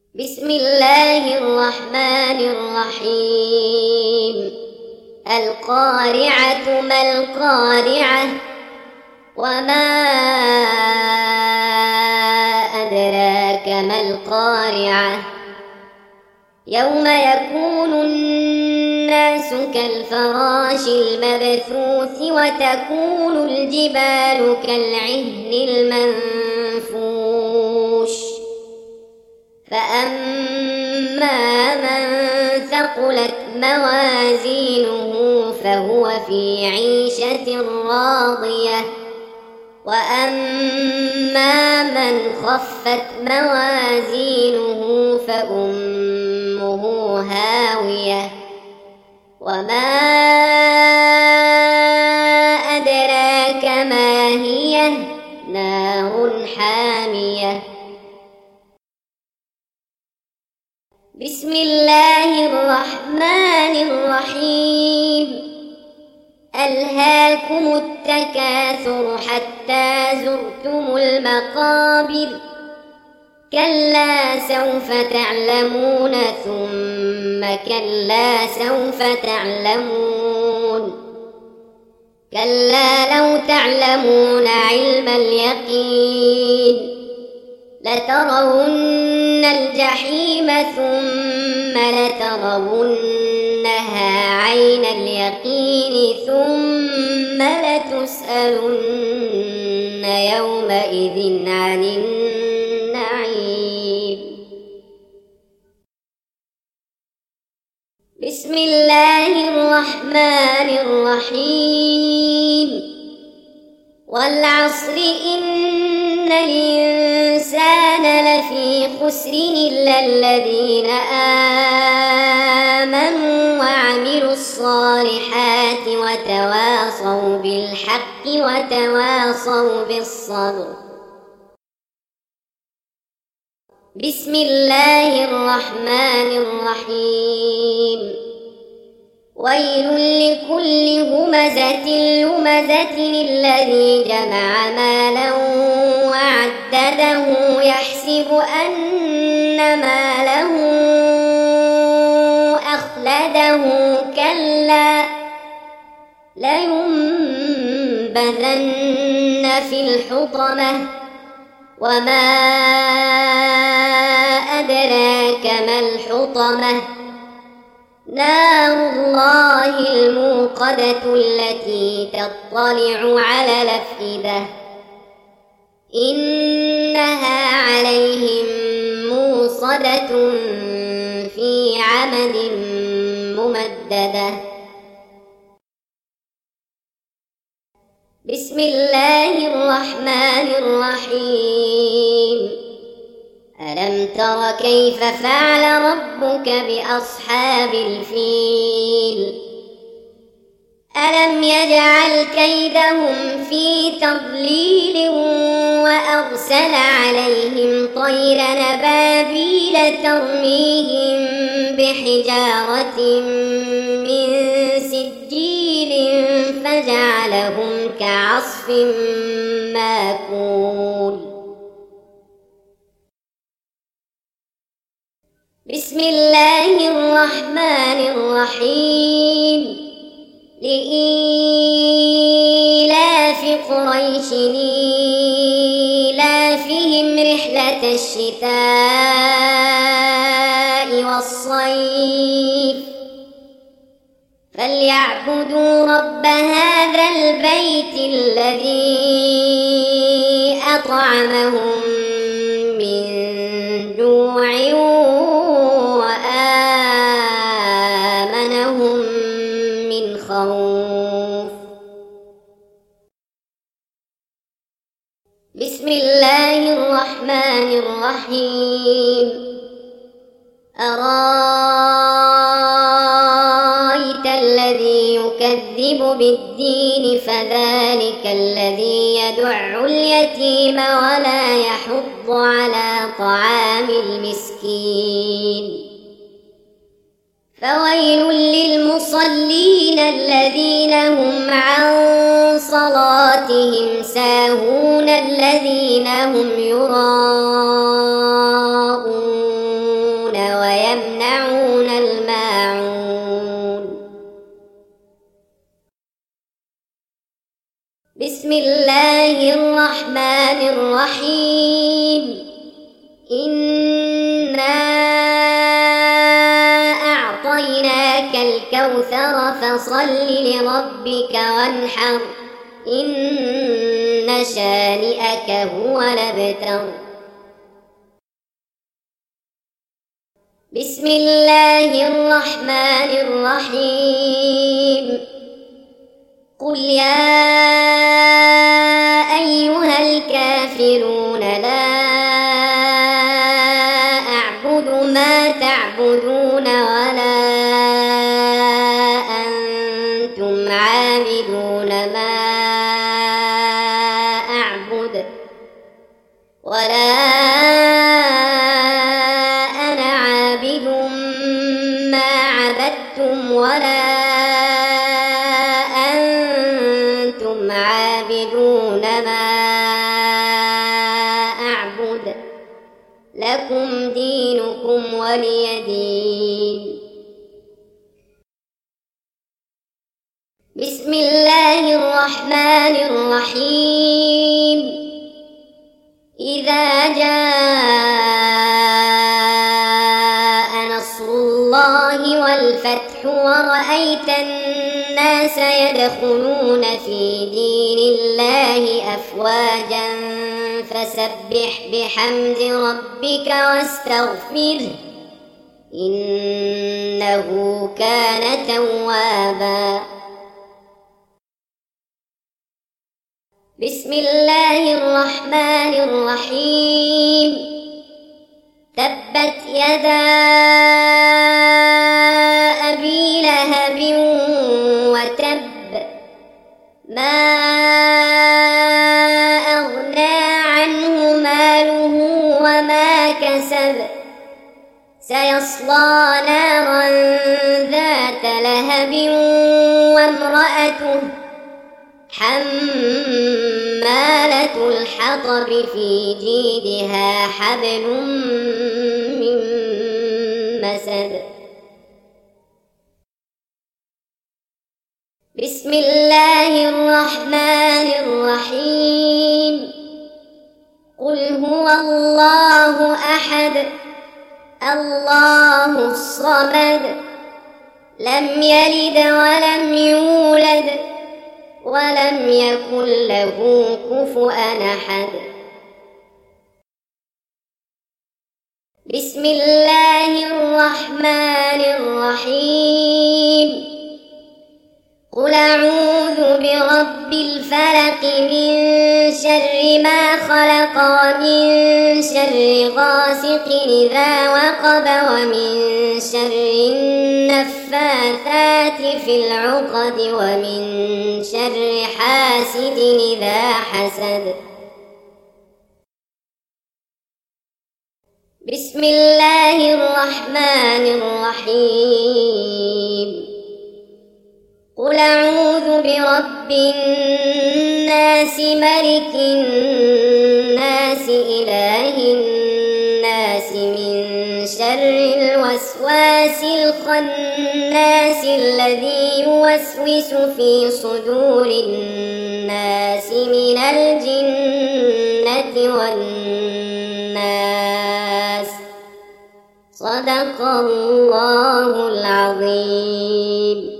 بسم الله الرحمن الرحيم. القارعة ما القارعة وما أدراك ما القارعة يوم يكون الناس كالفراش المبثوث وتكون الجبال كالعهن المنفوش فأما من ثقلت موازينه فهو في عيشة راضية وأما من خفت موازينه فأمه هاوية وما أدراك ما هي نار حامية. بسم الله الرحمن الرحيم. ألهاكم التكاثر حتى زرتم المقابر كلا سوف تعلمون ثم كلا سوف تعلمون كلا لو تعلمون علم اليقين لترون الجحيم ثم لترونها عين اليقين ثم لتسألن يومئذ عن النعيم. بسم الله الرحمن الرحيم. والعصر إن الإنسان لفي خسر إلا الذين آمنوا وعملوا الصالحات وتواصوا بالحق وتواصوا بالصبر. بسم الله الرحمن الرحيم. ويل لكل همزة لمزة الذي جمع مالا وعدده يحسب أن ماله أخلده كلا لينبذن في الحطمة وما أدراك ما الحطمة نار الله الموقدة التي تطلع على الأفئدة إنها عليهم موصدة في عمد ممددة. بسم الله الرحمن الرحيم. ألم تر كيف فعل ربك بأصحاب الفيل ألم يجعل كيدهم في تضليل وأرسل عليهم طيرا أبابيل ترميهم بحجارة من سجيل فجعلهم كعصف ماكول. بسم الله الرحمن الرحيم. لإيلاف قريش إيلافهم رحلة الشتاء والصيف فليعبدوا رب هذا البيت الذي أطعمهم من جوع وآمنهم من خوف. بسم الله الرحمن الرحيم. أرأيت الذي يكذب بالدين فذلك الذي يدع اليتيم ولا يحض على طعام المسكين فويل للمصلين الذين هم عن صلاتهم ساهون الذين هم يراءون ويمنعون الماعون. بسم الله الرحمن الرحيم. إنا أعطيناك الكوثر فصل لربك وانحر إن شانئك هو الأبتر. بسم الله الرحمن الرحيم. قل يا أيها الكافرون لا أعبد ما تعبدون ولا أنتم عابدون ما أعبد ولا أنا عابد ما عبدتم ولا أنتم عابدون ما أعبد لكم دينكم ولي دين. بسم الله الرحمن الرحيم. إذا جاء نصر الله والفتح ورأيت الناس يدخلون في دين الله أفواجا فسبح بحمد ربك واستغفره إنه كان توابا. بسم الله الرحمن الرحيم. تبت يدا أبي لهب وتب ما أغنى عنه ماله وما كسب سيصلى نارا ذات لهب وامرأته حمالة الحطب في جيدها حبل من مسد. بسم الله الرحمن الرحيم. قل هو الله أحد الله الصمد لم يلد ولم يولد ولم يكن له كفوا أحد. بسم الله الرحمن الرحيم. قل أعوذ برب الفلق من شر ما خلق ومن شر غاسق إذا وقب ومن شر النفاثات في العقد ومن شر حاسد إذا حسد. بسم الله الرحمن الرحيم. قل أعوذ برب الناس ملك الناس إله الناس من شر الوسواس الخناس الذي يوسوس في صدور الناس من الجنة والناس. صدق الله العظيم.